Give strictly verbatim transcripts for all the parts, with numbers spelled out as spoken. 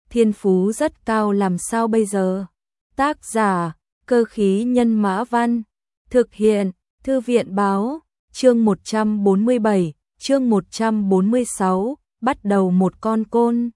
thiên phú rất cao làm sao bây giờ? Tác giả, Cơ khí nhân mã văn, thực hiện, Thư viện báo, chương một trăm bốn mươi bảy, chương một trăm bốn mươi sáu, bắt đầu một con côn.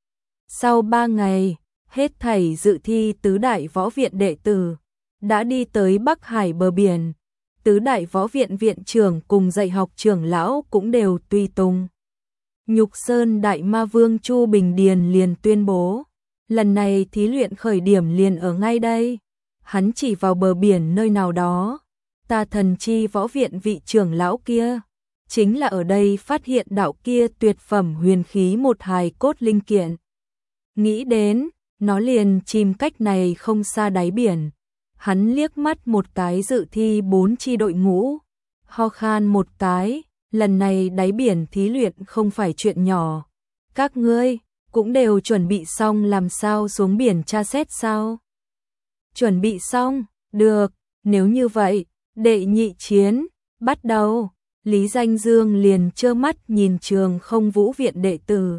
Sau ba ngày, hết thảy dự thi tứ đại võ viện đệ tử, đã đi tới Bắc Hải bờ biển. Tứ đại võ viện viện trưởng cùng dạy học trưởng lão cũng đều tùy tùng. Nhục Sơn Đại Ma Vương Chu Bình Điền liền tuyên bố, lần này thí luyện khởi điểm liền ở ngay đây. Hắn chỉ vào bờ biển nơi nào đó, ta thần chi võ viện vị trưởng lão kia, chính là ở đây phát hiện đạo kia tuyệt phẩm huyền khí một hài cốt linh kiện. Nghĩ đến, nó liền chìm cách này không xa đáy biển. Hắn liếc mắt một cái dự thi bốn chi đội ngũ, ho khan một cái, lần này đáy biển thí luyện không phải chuyện nhỏ. Các ngươi cũng đều chuẩn bị xong làm sao xuống biển tra xét sao? Chuẩn bị xong, được, nếu như vậy, đệ nhị chiến, bắt đầu. Lý Danh Dương liền trơ mắt nhìn Trường Không Vũ viện đệ tử.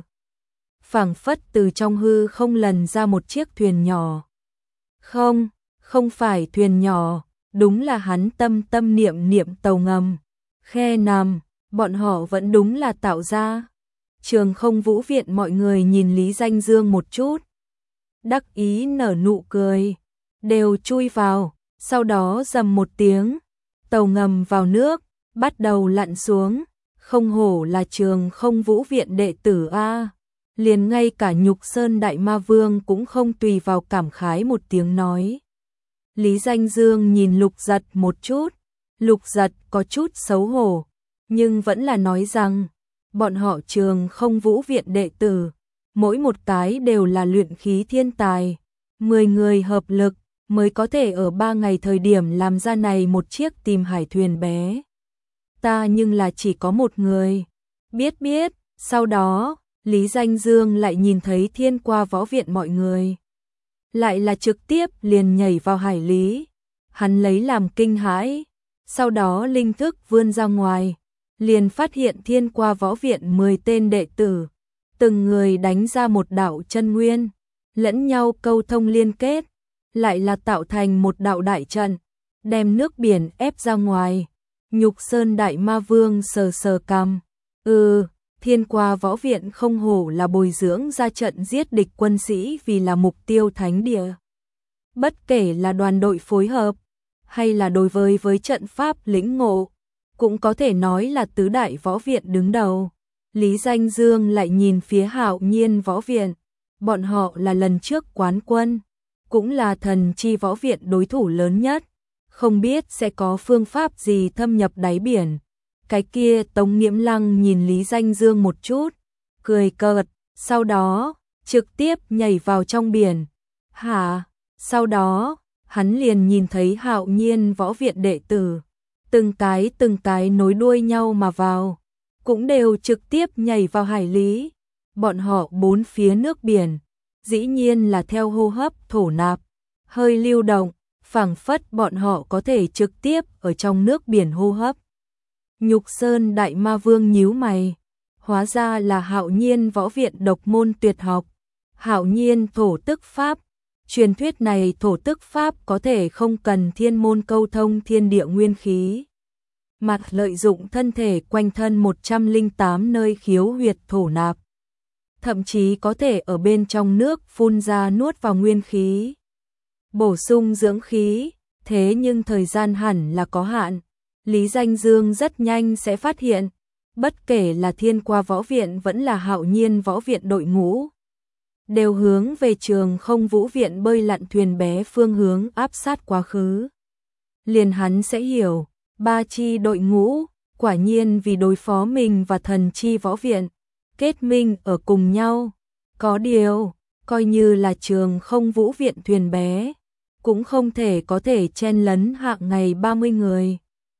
Phảng phất từ trong hư không lần ra một chiếc thuyền nhỏ. Không, không phải thuyền nhỏ, đúng là hắn tâm tâm niệm niệm tàu ngầm. Khe nằm, bọn họ vẫn đúng là tạo ra. Trường Không Vũ viện mọi người nhìn Lý Danh Dương một chút. Đắc ý nở nụ cười, đều chui vào, sau đó rầm một tiếng. Tàu ngầm vào nước, bắt đầu lặn xuống. Không hổ là Trường Không Vũ viện đệ tử A. Liền ngay cả Nhục Sơn Đại Ma Vương cũng không tùy vào cảm khái một tiếng nói. Lý Danh Dương nhìn Lục Giật một chút, Lục Giật có chút xấu hổ, nhưng vẫn là nói rằng, bọn họ Trường Không Vũ viện đệ tử, mỗi một cái đều là luyện khí thiên tài, mười người hợp lực mới có thể ở ba ngày thời điểm làm ra này một chiếc tìm hải thuyền bé. Ta nhưng là chỉ có một người. Biết biết, sau đó, Lý Danh Dương lại nhìn thấy Thiên Qua võ viện mọi người. Lại là trực tiếp liền nhảy vào hải lý. Hắn lấy làm kinh hãi. Sau đó linh thức vươn ra ngoài. Liền phát hiện Thiên Qua võ viện mười tên đệ tử. Từng người đánh ra một đạo chân nguyên. Lẫn nhau câu thông liên kết. Lại là tạo thành một đạo đại trận. Đem nước biển ép ra ngoài. Nhục Sơn Đại Ma Vương sờ sờ cằm. Ừ, Thiên Qua võ viện không hổ là bồi dưỡng ra trận giết địch quân sĩ vì là mục tiêu thánh địa. Bất kể là đoàn đội phối hợp, hay là đối với với trận pháp lĩnh ngộ, cũng có thể nói là tứ đại võ viện đứng đầu. Lý Danh Dương lại nhìn phía Hạo Nhiên võ viện, bọn họ là lần trước quán quân, cũng là thần chi võ viện đối thủ lớn nhất. Không biết sẽ có phương pháp gì thâm nhập đáy biển. Cái kia Tống Nghiễm Lăng nhìn Lý Danh Dương một chút, cười cợt, sau đó, trực tiếp nhảy vào trong biển. Hả? Sau đó, hắn liền nhìn thấy Hạo Nhiên võ viện đệ tử. Từng cái từng cái nối đuôi nhau mà vào, cũng đều trực tiếp nhảy vào hải lý. Bọn họ bốn phía nước biển, dĩ nhiên là theo hô hấp thổ nạp, hơi lưu động. Phảng phất bọn họ có thể trực tiếp ở trong nước biển hô hấp. Nhục Sơn Đại Ma Vương nhíu mày, hóa ra là Hạo Nhiên võ viện độc môn tuyệt học, Hạo Nhiên thổ tức pháp. Truyền thuyết này thổ tức pháp có thể không cần thiên môn câu thông thiên địa nguyên khí, mà lợi dụng thân thể quanh thân một trăm lẻ tám nơi khiếu huyệt thổ nạp, thậm chí có thể ở bên trong nước phun ra nuốt vào nguyên khí, bổ sung dưỡng khí, thế nhưng thời gian hẳn là có hạn. Lý Danh Dương rất nhanh sẽ phát hiện, bất kể là Thiên Qua võ viện vẫn là Hạo Nhiên võ viện đội ngũ, đều hướng về Trường Không Vũ viện bơi lặn thuyền bé phương hướng áp sát quá khứ. Liền hắn sẽ hiểu, ba chi đội ngũ, quả nhiên vì đối phó mình và thần chi võ viện, kết minh ở cùng nhau. Có điều, coi như là Trường Không Vũ viện thuyền bé, cũng không thể có thể chen lấn hạng ngày ba mươi người.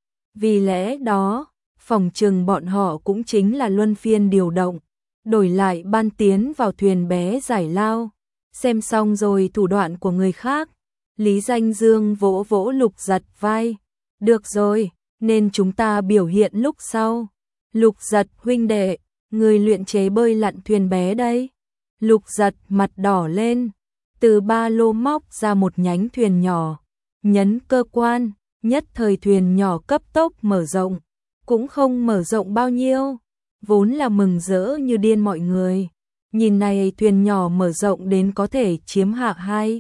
Vì lẽ đó, phòng trừng bọn họ cũng chính là luân phiên điều động, đổi lại ban tiến vào thuyền bé giải lao. Xem xong rồi thủ đoạn của người khác, Lý Danh Dương vỗ vỗ Lục Giật vai. Được rồi, nên chúng ta biểu hiện lúc sau. Lục Giật huynh đệ, người luyện chế bơi lặn thuyền bé đây. Lục Giật mặt đỏ lên, từ ba lô móc ra một nhánh thuyền nhỏ, nhấn cơ quan, nhất thời thuyền nhỏ cấp tốc mở rộng, cũng không mở rộng bao nhiêu, vốn là mừng rỡ như điên mọi người. Nhìn này thuyền nhỏ mở rộng đến có thể chiếm hạ hai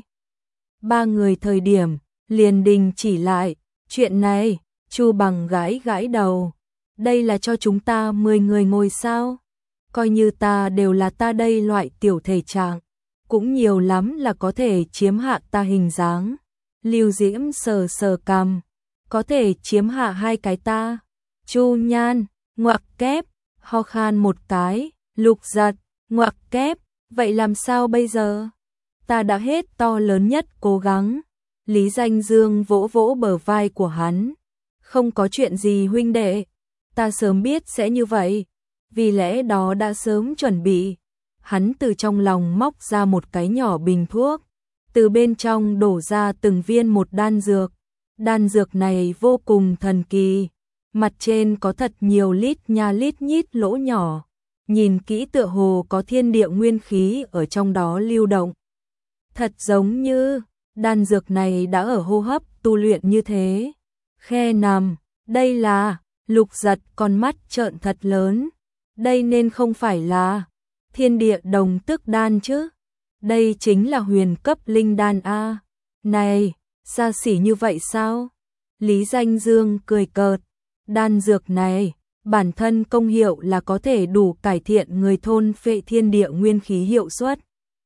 ba người thời điểm, liền đình chỉ lại, chuyện này, Chu Bằng gãi gãi đầu, đây là cho chúng ta mười người ngồi sao? Coi như ta đều là ta đây loại tiểu thể trạng, cũng nhiều lắm là có thể chiếm hạ ta hình dáng. Lưu Diễm sờ sờ cằm, có thể chiếm hạ hai cái ta. Chu Nhan, ngoặc kép, ho khan một cái, Lục Giật, ngoặc kép, vậy làm sao bây giờ? Ta đã hết to lớn nhất cố gắng. Lý Danh Dương vỗ vỗ bờ vai của hắn. Không có chuyện gì huynh đệ, ta sớm biết sẽ như vậy, vì lẽ đó đã sớm chuẩn bị. Hắn từ trong lòng móc ra một cái nhỏ bình thuốc, từ bên trong đổ ra từng viên một đan dược. Đan dược này vô cùng thần kỳ, mặt trên có thật nhiều lít nha lít nhít lỗ nhỏ, nhìn kỹ tựa hồ có thiên địa nguyên khí ở trong đó lưu động. Thật giống như đan dược này đã ở hô hấp tu luyện như thế. Khe nằm, đây là, Lục Giật con mắt trợn thật lớn, đây nên không phải là thiên địa đồng tức đan chứ, đây chính là huyền cấp linh đan a. Này, xa xỉ như vậy sao? Lý Danh Dương cười cợt, đan dược này, bản thân công hiệu là có thể đủ cải thiện người thôn phệ thiên địa nguyên khí hiệu suất,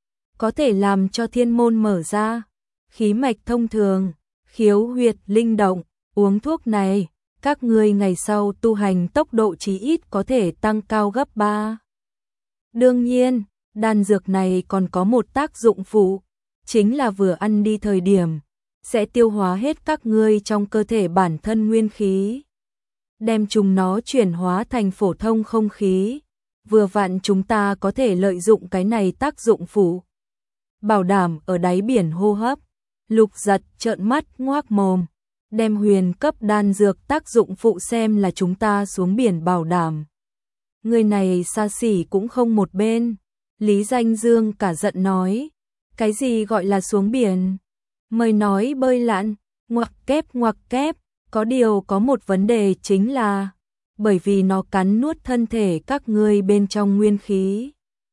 có thể làm cho thiên môn mở ra, khí mạch thông thường, khiếu huyệt linh động, uống thuốc này, các ngươi ngày sau tu hành tốc độ chí ít có thể tăng cao gấp ba. Đương nhiên, đan dược này còn có một tác dụng phụ, chính là vừa ăn đi thời điểm, sẽ tiêu hóa hết các ngươi trong cơ thể bản thân nguyên khí, đem chúng nó chuyển hóa thành phổ thông không khí, vừa vặn chúng ta có thể lợi dụng cái này tác dụng phụ, bảo đảm ở đáy biển hô hấp. Lục Giật trợn mắt ngoác mồm, đem huyền cấp đan dược tác dụng phụ xem là chúng ta xuống biển bảo đảm. Người này xa xỉ cũng không một bên. Lý Danh Dương cả giận nói, cái gì gọi là xuống biển? Mời nói bơi lặn, ngoặc kép ngoặc kép, có điều có một vấn đề chính là, bởi vì nó cắn nuốt thân thể các ngươi bên trong nguyên khí,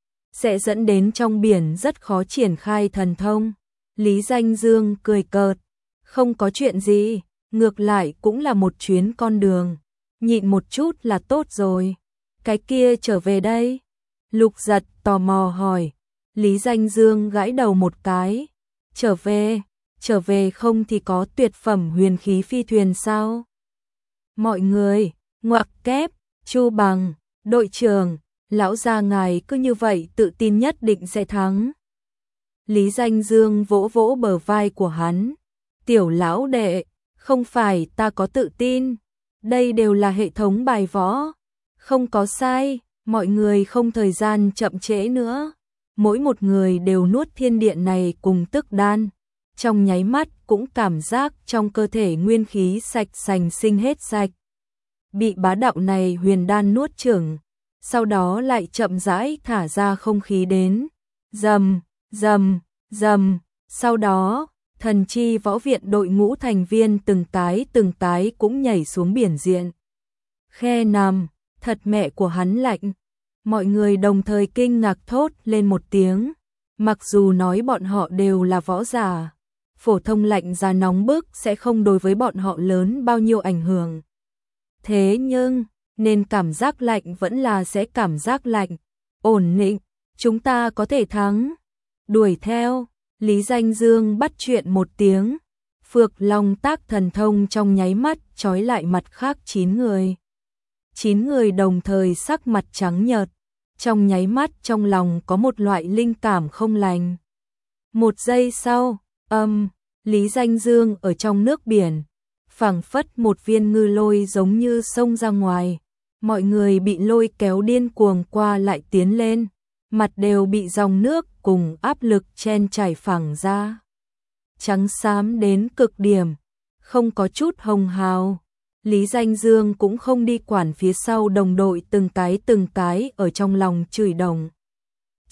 sẽ dẫn đến trong biển rất khó triển khai thần thông. Lý Danh Dương cười cợt, không có chuyện gì, ngược lại cũng là một chuyến con đường, nhịn một chút là tốt rồi. Cái kia trở về đây? Lục Giật tò mò hỏi. Lý Danh Dương gãi đầu một cái, trở về, trở về không thì có tuyệt phẩm huyền khí phi thuyền sao? Mọi người, ngoặc kép, Chu Bằng, đội trưởng, lão gia ngài cứ như vậy tự tin nhất định sẽ thắng. Lý Danh Dương vỗ vỗ bờ vai của hắn, tiểu lão đệ, không phải ta có tự tin, đây đều là hệ thống bài võ, không có sai, mọi người không thời gian chậm trễ nữa, mỗi một người đều nuốt thiên điện này cùng tức đan, trong nháy mắt cũng cảm giác trong cơ thể nguyên khí sạch sành sinh hết sạch, bị bá đạo này huyền đan nuốt chửng, sau đó lại chậm rãi thả ra không khí đến, rầm, rầm, rầm, sau đó, thần chi võ viện đội ngũ thành viên từng cái từng cái cũng nhảy xuống biển diện. Khe nằm, thật mẹ của hắn lạnh, mọi người đồng thời kinh ngạc thốt lên một tiếng, mặc dù nói bọn họ đều là võ giả, phổ thông lạnh giá nóng bức sẽ không đối với bọn họ lớn bao nhiêu ảnh hưởng. Thế nhưng, nên cảm giác lạnh vẫn là sẽ cảm giác lạnh, ổn định, chúng ta có thể thắng. Đuổi theo, Lý Danh Dương bắt chuyện một tiếng, Phược Long tác thần thông trong nháy mắt trói lại mặt khác chín người. Chín người đồng thời sắc mặt trắng nhợt, trong nháy mắt trong lòng có một loại linh cảm không lành. Một giây sau, âm, Lý Danh Dương ở trong nước biển, phảng phất một viên ngư lôi giống như xông ra ngoài, mọi người bị lôi kéo điên cuồng qua lại tiến lên, mặt đều bị dòng nước cùng áp lực chen chảy phẳng ra. Trắng xám đến cực điểm, không có chút hồng hào. Lý Danh Dương cũng không đi quản phía sau đồng đội từng cái từng cái ở trong lòng chửi đồng.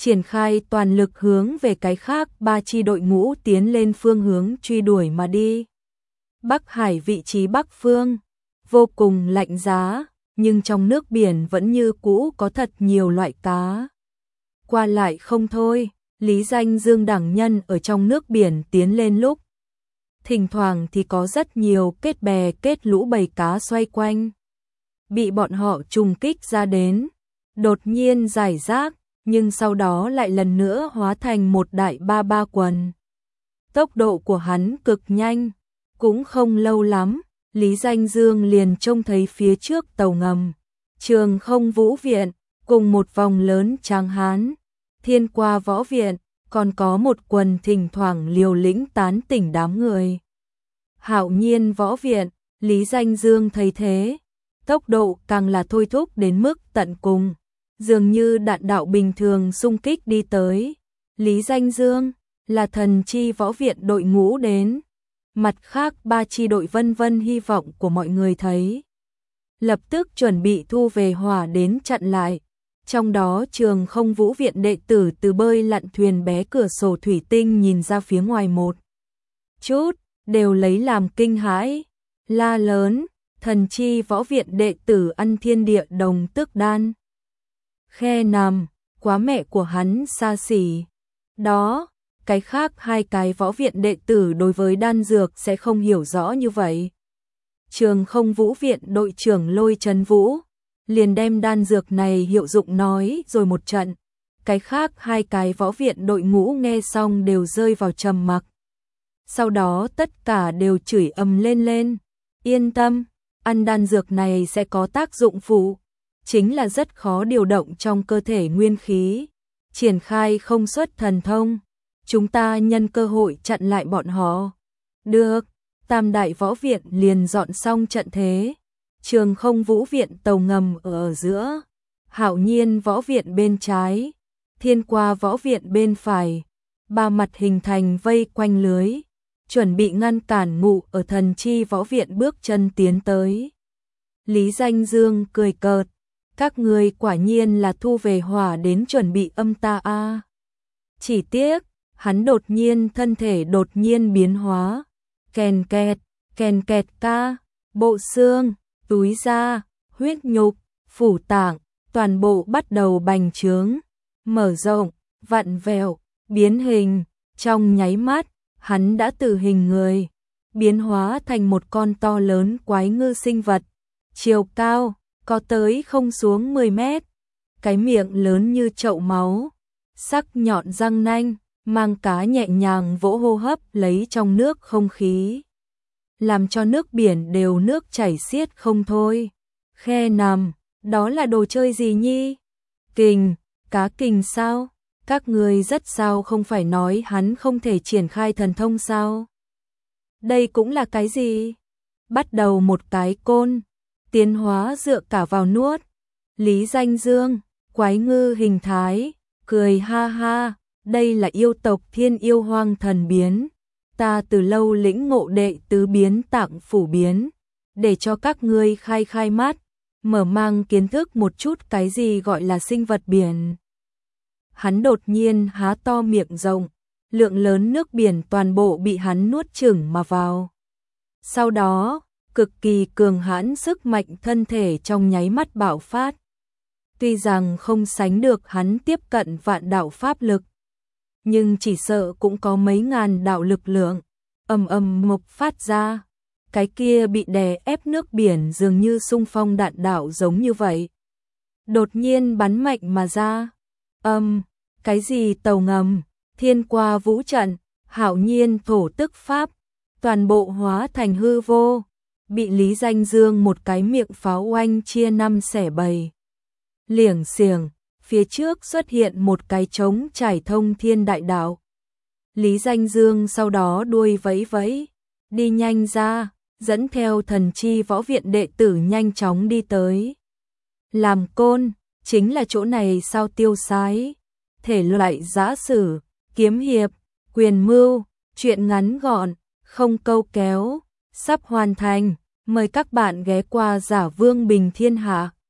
triển khai toàn lực hướng về cái khác ba chi đội ngũ tiến lên phương hướng truy đuổi mà đi. Bắc Hải vị trí Bắc Phương, vô cùng lạnh giá, nhưng trong nước biển vẫn như cũ có thật nhiều loại cá. Qua lại không thôi, Lý Danh Dương đẳng nhân ở trong nước biển tiến lên lúc. Thỉnh thoảng thì có rất nhiều kết bè kết lũ bầy cá xoay quanh. Bị bọn họ trùng kích ra đến, đột nhiên giải rác, nhưng sau đó lại lần nữa hóa thành một đại ba ba quần. Tốc độ của hắn cực nhanh, cũng không lâu lắm, Lý Danh Dương liền trông thấy phía trước tàu ngầm, Trường Không Vũ Viện, cùng một vòng lớn tráng hán, Thiên Qua Võ Viện, còn có một quần thỉnh thoảng liều lĩnh tán tỉnh đám người. Hạo Nhiên Võ Viện, Lý Danh Dương thấy thế, tốc độ càng là thôi thúc đến mức tận cùng, dường như đạn đạo bình thường xung kích đi tới. Lý Danh Dương là thần chi võ viện đội ngũ đến, mặt khác ba chi đội vân vân hy vọng của mọi người thấy. Lập tức chuẩn bị thu về hỏa đến chặn lại, trong đó Trường Không Vũ Viện đệ tử từ bơi lặn thuyền bé cửa sổ thủy tinh nhìn ra phía ngoài một chút, đều lấy làm kinh hãi, la lớn, thần chi võ viện đệ tử ăn thiên địa đồng tước đan. Khe nằm, quá mẹ của hắn xa xỉ. Đó, cái khác hai cái võ viện đệ tử đối với đan dược sẽ không hiểu rõ như vậy. Trường Không Vũ Viện đội trưởng Lôi Trấn Vũ liền đem đan dược này hiệu dụng nói rồi một trận. Cái khác hai cái võ viện đội ngũ nghe xong đều rơi vào trầm mặc. Sau đó tất cả đều chửi ầm lên lên. Yên tâm, ăn đan dược này sẽ có tác dụng phụ, chính là rất khó điều động trong cơ thể nguyên khí, triển khai không xuất thần thông. Chúng ta nhân cơ hội chặn lại bọn họ. Được, Tam Đại Võ Viện liền dọn xong trận thế. Trường Không Vũ Viện tàu ngầm ở giữa, Hạo Nhiên Võ Viện bên trái, Thiên Qua Võ Viện bên phải, ba mặt hình thành vây quanh lưới, chuẩn bị ngăn cản ngụ ở thần chi võ viện bước chân tiến tới. Lý Danh Dương cười cợt, các người quả nhiên là thu về hỏa đến chuẩn bị âm ta a. À. Chỉ tiếc, hắn đột nhiên thân thể đột nhiên biến hóa, kèn kẹt, kèn kẹt ca, bộ xương, túi da, huyết nhục, phủ tạng, toàn bộ bắt đầu bành trướng, mở rộng, vặn vẹo, biến hình, trong nháy mắt, hắn đã từ hình người, biến hóa thành một con to lớn quái ngư sinh vật, chiều cao, có tới không xuống mười mét, cái miệng lớn như chậu máu, sắc nhọn răng nanh, mang cá nhẹ nhàng vỗ hô hấp lấy trong nước không khí, làm cho nước biển đều nước chảy xiết không thôi. Khe nằm, đó là đồ chơi gì nhi? Kình, cá kình sao? Các người rất sao không phải nói hắn không thể triển khai thần thông sao? Đây cũng là cái gì? Bắt đầu một cái côn, tiến hóa dựa cả vào nuốt. Lý Danh Dương, quái ngư hình thái, cười ha ha, đây là yêu tộc thiên yêu hoang thần biến. Ta từ lâu lĩnh ngộ đệ tứ biến tạng phủ biến, để cho các ngươi khai khai mắt, mở mang kiến thức một chút cái gì gọi là sinh vật biển. Hắn đột nhiên há to miệng rộng, lượng lớn nước biển toàn bộ bị hắn nuốt chửng mà vào. Sau đó, cực kỳ cường hãn sức mạnh thân thể trong nháy mắt bạo phát. Tuy rằng không sánh được hắn tiếp cận vạn đạo pháp lực, nhưng chỉ sợ cũng có mấy ngàn đạo lực lượng, ầm ầm mộc phát ra. Cái kia bị đè ép nước biển dường như xung phong đạn đạo giống như vậy. Đột nhiên bắn mạnh mà ra. Âm, cái gì tàu ngầm, Thiên Qua Vũ Trận, Hạo Nhiên Thổ Tức Pháp, toàn bộ hóa thành hư vô, bị Lý Danh Dương một cái miệng pháo oanh chia năm xẻ bảy. Liểng xiềng, phía trước xuất hiện một cái trống trải thông thiên đại đạo. Lý Danh Dương sau đó đuôi vẫy vẫy, đi nhanh ra, dẫn theo thần chi võ viện đệ tử nhanh chóng đi tới. Làm côn, chính là chỗ này sao tiêu sái. Thể loại giã sử, kiếm hiệp, quyền mưu, truyện ngắn gọn, không câu kéo, sắp hoàn thành. Mời các bạn ghé qua Giả Vương Bình Thiên Hạ.